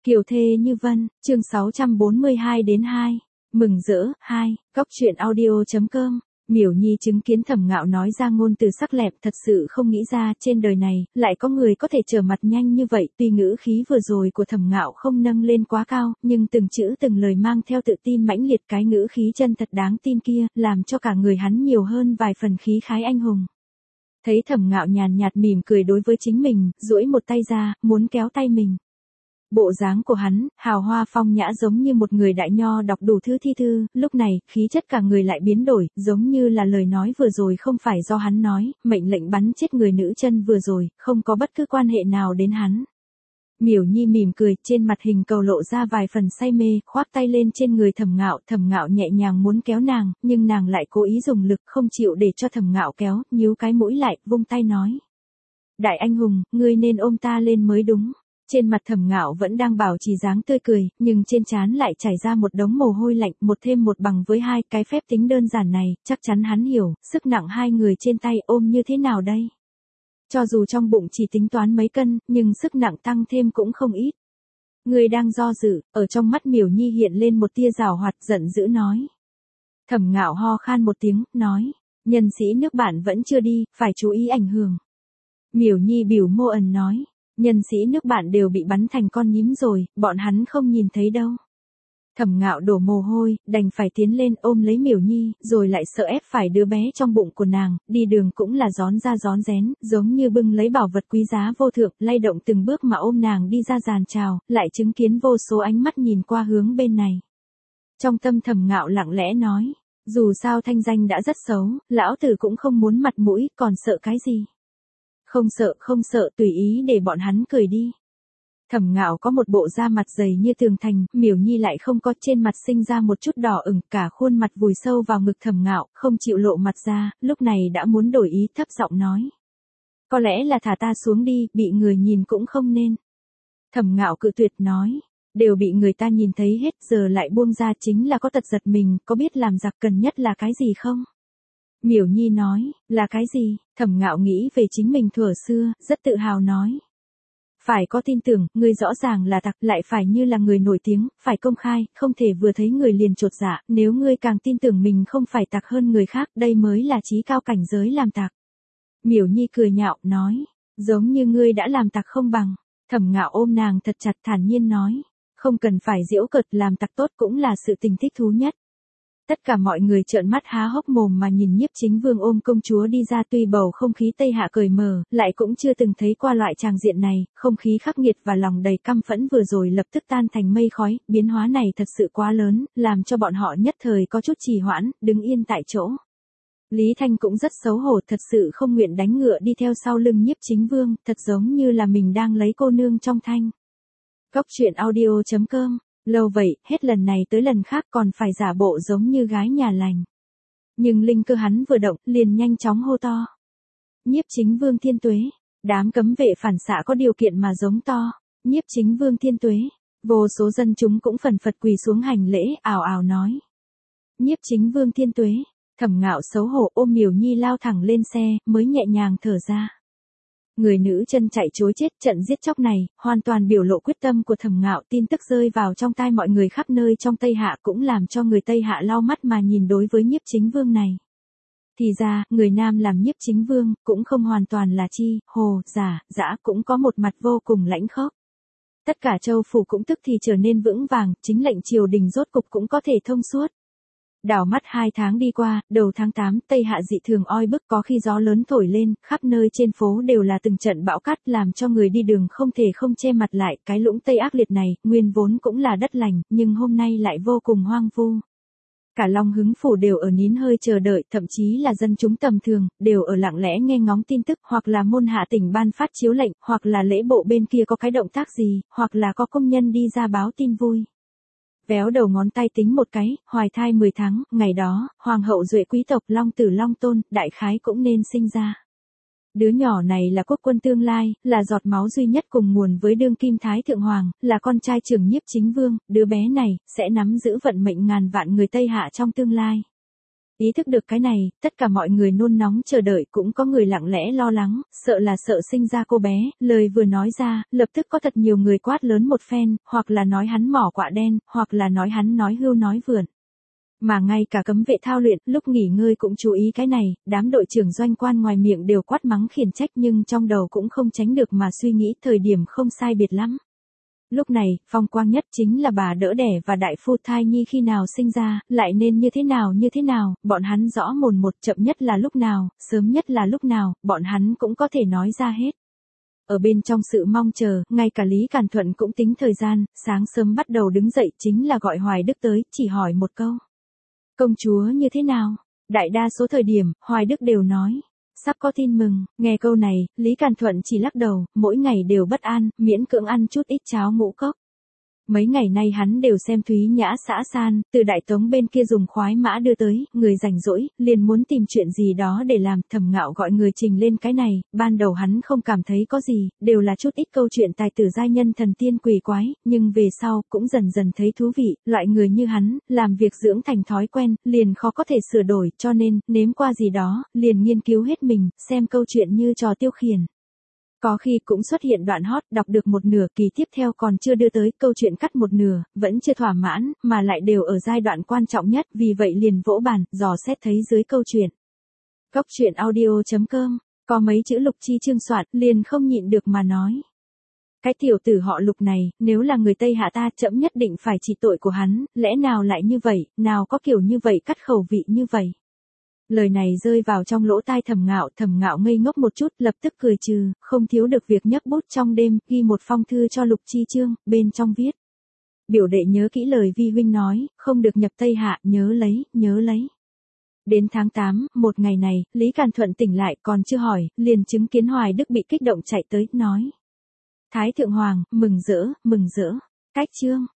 Kiều thê như vân, chương 642-2. Mừng rỡ, 2, góc truyện audio.com. Miểu Nhi chứng kiến Thẩm Ngạo nói ra ngôn từ sắc lẹm, thật sự không nghĩ ra trên đời này lại có người có thể trở mặt nhanh như vậy. Tuy ngữ khí vừa rồi của Thẩm Ngạo không nâng lên quá cao, nhưng từng chữ từng lời mang theo tự tin mãnh liệt, cái ngữ khí chân thật đáng tin kia, làm cho cả người hắn nhiều hơn vài phần khí khái anh hùng. Thấy Thẩm Ngạo nhàn nhạt mỉm cười đối với chính mình, duỗi một tay ra, muốn kéo tay mình. Bộ dáng của hắn, hào hoa phong nhã giống như một người đại nho đọc đủ thứ thi thư, lúc này, khí chất cả người lại biến đổi, giống như là lời nói vừa rồi không phải do hắn nói, mệnh lệnh bắn chết người nữ chân vừa rồi, không có bất cứ quan hệ nào đến hắn. Miểu Nhi mỉm cười, trên mặt hình cầu lộ ra vài phần say mê, khoác tay lên trên người Thẩm Ngạo nhẹ nhàng muốn kéo nàng, nhưng nàng lại cố ý dùng lực không chịu để cho Thẩm Ngạo kéo, nhíu cái mũi lại, vung tay nói. Đại anh hùng, ngươi nên ôm ta lên mới đúng. Trên mặt Thẩm Ngạo vẫn đang bảo trì dáng tươi cười, nhưng trên trán lại chảy ra một đống mồ hôi lạnh, một thêm một bằng với hai, cái phép tính đơn giản này, chắc chắn hắn hiểu, sức nặng hai người trên tay ôm như thế nào đây? Cho dù trong bụng chỉ tính toán mấy cân, nhưng sức nặng tăng thêm cũng không ít. Người đang do dự, ở trong mắt Miểu Nhi hiện lên một tia giảo hoạt, giận dữ nói. Thẩm Ngạo ho khan một tiếng, nói, nhân sĩ nước bạn vẫn chưa đi, phải chú ý ảnh hưởng. Miểu Nhi biểu môi ẩn nói. Nhân sĩ nước bạn đều bị bắn thành con nhím rồi, bọn hắn không nhìn thấy đâu. Thẩm Ngạo đổ mồ hôi, đành phải tiến lên ôm lấy Miểu Nhi, rồi lại sợ ép phải đứa bé trong bụng của nàng, đi đường cũng là rón ra rón rén, giống như bưng lấy bảo vật quý giá vô thượng, lay động từng bước mà ôm nàng đi ra giàn chào, lại chứng kiến vô số ánh mắt nhìn qua hướng bên này. Trong tâm Thẩm Ngạo lặng lẽ nói, dù sao thanh danh đã rất xấu, lão tử cũng không muốn mặt mũi, còn sợ cái gì. Không sợ, tùy ý để bọn hắn cười đi. Thẩm Ngạo có một bộ da mặt dày như tường thành, Miểu Nhi lại không có, trên mặt sinh ra một chút đỏ ửng, cả khuôn mặt vùi sâu vào ngực Thẩm Ngạo, không chịu lộ mặt ra, lúc này đã muốn đổi ý, thấp giọng nói. Có lẽ là thả ta xuống đi, bị người nhìn cũng không nên. Thẩm Ngạo cự tuyệt nói. Đều bị người ta nhìn thấy hết, giờ lại buông ra chính là có tật giật mình, có biết làm giặc cần nhất là cái gì không? Miểu Nhi nói, là cái gì? Thẩm Ngạo nghĩ về chính mình thuở xưa, rất tự hào nói. Phải có tin tưởng, ngươi rõ ràng là tặc, lại phải như là người nổi tiếng, phải công khai, không thể vừa thấy người liền chột dạ, nếu ngươi càng tin tưởng mình không phải tặc hơn người khác, đây mới là chí cao cảnh giới làm tặc. Miểu Nhi cười nhạo, nói, giống như ngươi đã làm tặc không bằng. Thẩm Ngạo ôm nàng thật chặt, thản nhiên nói, không cần phải giễu cợt, làm tặc tốt cũng là sự tình thích thú nhất. Tất cả mọi người trợn mắt há hốc mồm mà nhìn Nhiếp Chính Vương ôm công chúa đi ra, tuy bầu không khí Tây Hạ cởi mở, lại cũng chưa từng thấy qua loại tràng diện này, không khí khắc nghiệt và lòng đầy căm phẫn vừa rồi lập tức tan thành mây khói, biến hóa này thật sự quá lớn, làm cho bọn họ nhất thời có chút trì hoãn, đứng yên tại chỗ. Lý Thanh cũng rất xấu hổ, thật sự không nguyện đánh ngựa đi theo sau lưng Nhiếp Chính Vương, thật giống như là mình đang lấy cô nương trong thanh. Góc truyện audio.com. Lâu vậy, hết lần này tới lần khác còn phải giả bộ giống như gái nhà lành. Nhưng linh cơ hắn vừa động, liền nhanh chóng hô to. Nhiếp Chính Vương thiên tuế. Đám cấm vệ phản xạ có điều kiện mà giống to. Nhiếp Chính Vương thiên tuế. Vô số dân chúng cũng phần phật quỳ xuống hành lễ, ào ào nói. Nhiếp Chính Vương thiên tuế. Thẩm Ngạo xấu hổ ôm Miểu Nhi lao thẳng lên xe, mới nhẹ nhàng thở ra. Người nữ chân chạy chối chết, trận giết chóc này, hoàn toàn biểu lộ quyết tâm của Thẩm Ngạo, tin tức rơi vào trong tai mọi người khắp nơi trong Tây Hạ cũng làm cho người Tây Hạ lau mắt mà nhìn đối với Nhiếp Chính Vương này. Thì ra, người nam làm Nhiếp Chính Vương, cũng không hoàn toàn là chi, hồ, giả, dã, cũng có một mặt vô cùng lãnh khốc. Tất cả châu phủ cũng tức thì trở nên vững vàng, chính lệnh triều đình rốt cục cũng có thể thông suốt. Đảo mắt 2 tháng đi qua, đầu tháng 8, Tây Hạ dị thường oi bức, có khi gió lớn thổi lên, khắp nơi trên phố đều là từng trận bão cát, làm cho người đi đường không thể không che mặt lại. Cái lũng Tây ác liệt này, nguyên vốn cũng là đất lành, nhưng hôm nay lại vô cùng hoang vu. Cả Long Hứng phủ đều ở nín hơi chờ đợi, thậm chí là dân chúng tầm thường, đều ở lặng lẽ nghe ngóng tin tức, hoặc là môn hạ tỉnh ban phát chiếu lệnh, hoặc là lễ bộ bên kia có cái động tác gì, hoặc là có công nhân đi ra báo tin vui. Véo đầu ngón tay tính một cái, hoài thai 10 tháng, ngày đó, hoàng hậu duệ quý tộc Long Tử Long Tôn, đại khái cũng nên sinh ra. Đứa nhỏ này là quốc quân tương lai, là giọt máu duy nhất cùng nguồn với đương kim Thái Thượng Hoàng, là con trai trưởng Nhiếp Chính Vương, đứa bé này, sẽ nắm giữ vận mệnh ngàn vạn người Tây Hạ trong tương lai. Ý thức được cái này, tất cả mọi người nôn nóng chờ đợi, cũng có người lặng lẽ lo lắng, sợ là sợ sinh ra cô bé, lời vừa nói ra, lập tức có thật nhiều người quát lớn một phen, hoặc là nói hắn mỏ quạ đen, hoặc là nói hắn nói hưu nói vượn. Mà ngay cả cấm vệ thao luyện, lúc nghỉ ngơi cũng chú ý cái này, đám đội trưởng doanh quan ngoài miệng đều quát mắng khiển trách nhưng trong đầu cũng không tránh được mà suy nghĩ thời điểm không sai biệt lắm. Lúc này, phong quang nhất chính là bà đỡ đẻ và đại phu thai nhi khi nào sinh ra, lại nên như thế nào, bọn hắn rõ mồn một, chậm nhất là lúc nào, sớm nhất là lúc nào, bọn hắn cũng có thể nói ra hết. Ở bên trong sự mong chờ, ngay cả Lý Càn Thuận cũng tính thời gian, sáng sớm bắt đầu đứng dậy chính là gọi Hoài Đức tới, chỉ hỏi một câu. Công chúa như thế nào? Đại đa số thời điểm, Hoài Đức đều nói. Sắp có tin mừng, nghe câu này, Lý Càn Thuận chỉ lắc đầu, mỗi ngày đều bất an, miễn cưỡng ăn chút ít cháo ngũ cốc. Mấy ngày nay hắn đều xem Thúy Nhã xã san, từ Đại Tống bên kia dùng khoái mã đưa tới, người rảnh rỗi, liền muốn tìm chuyện gì đó để làm, Thẩm Ngạo gọi người trình lên cái này, ban đầu hắn không cảm thấy có gì, đều là chút ít câu chuyện tài tử giai nhân thần tiên quỷ quái, nhưng về sau, cũng dần dần thấy thú vị, loại người như hắn, làm việc dưỡng thành thói quen, liền khó có thể sửa đổi, cho nên, nếm qua gì đó, liền nghiên cứu hết mình, xem câu chuyện như trò tiêu khiển. Có khi cũng xuất hiện đoạn hot, đọc được một nửa, kỳ tiếp theo còn chưa đưa tới, câu chuyện cắt một nửa, vẫn chưa thỏa mãn, mà lại đều ở giai đoạn quan trọng nhất, vì vậy liền vỗ bàn, dò xét thấy dưới câu chuyện. Góc truyện audio.com, có mấy chữ Lục Chi Chương soạn, liền không nhịn được mà nói. Cái tiểu tử họ Lục này, nếu là người Tây Hạ ta, trẫm nhất định phải trị tội của hắn, lẽ nào lại như vậy, nào có kiểu như vậy cắt khẩu vị như vậy. Lời này rơi vào trong lỗ tai Thẩm Ngạo ngây ngốc một chút, lập tức cười trừ, không thiếu được việc nhấc bút trong đêm, ghi một phong thư cho Lục Chi Chương, bên trong viết. Biểu đệ nhớ kỹ lời vi huynh nói, không được nhập Tây Hạ, nhớ lấy. Đến tháng 8, một ngày này, Lý Càn Thuận tỉnh lại còn chưa hỏi, liền chứng kiến Hoài Đức bị kích động chạy tới, nói. Thái Thượng Hoàng, mừng rỡ, cách chương.